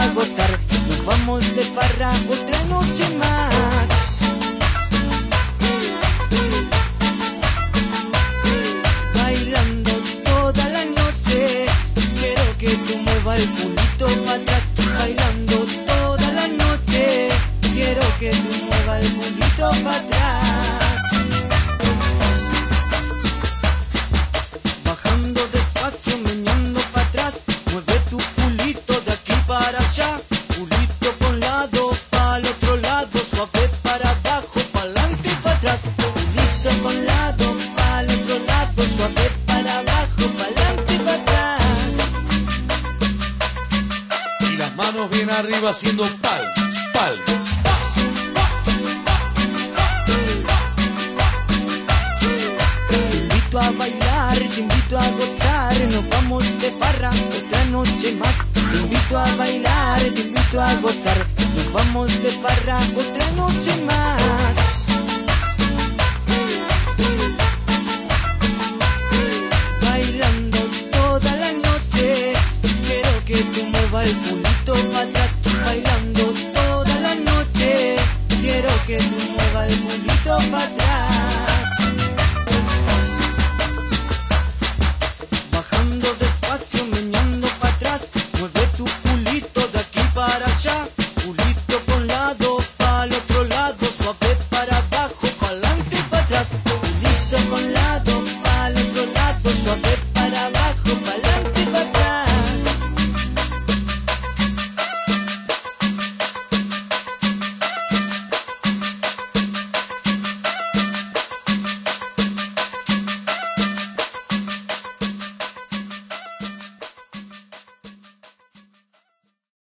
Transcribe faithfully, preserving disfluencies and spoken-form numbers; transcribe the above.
a gozar. Nos vamos de farra otra noche más. Bailando toda la noche, quiero que tú muevas el culito para atrás. Bailando toda la noche, quiero que tú muevas el culito para atrás. Bajando despacio, meneando para atrás. Mueve tu culito de aquí para allá. Culito pa' un lado, para el otro lado. Suave para abajo, para adelante y para atrás. Culito pa' un lado, para el otro lado. Suave para abajo, para adelante y para atrás. Y las manos bien arriba haciendo palmas, palmas. Te invito a bailar, te invito a gozar. Nos vamos de farra otra noche más. Te invito a bailar, te invito a gozar. Nos vamos de farra otra noche más.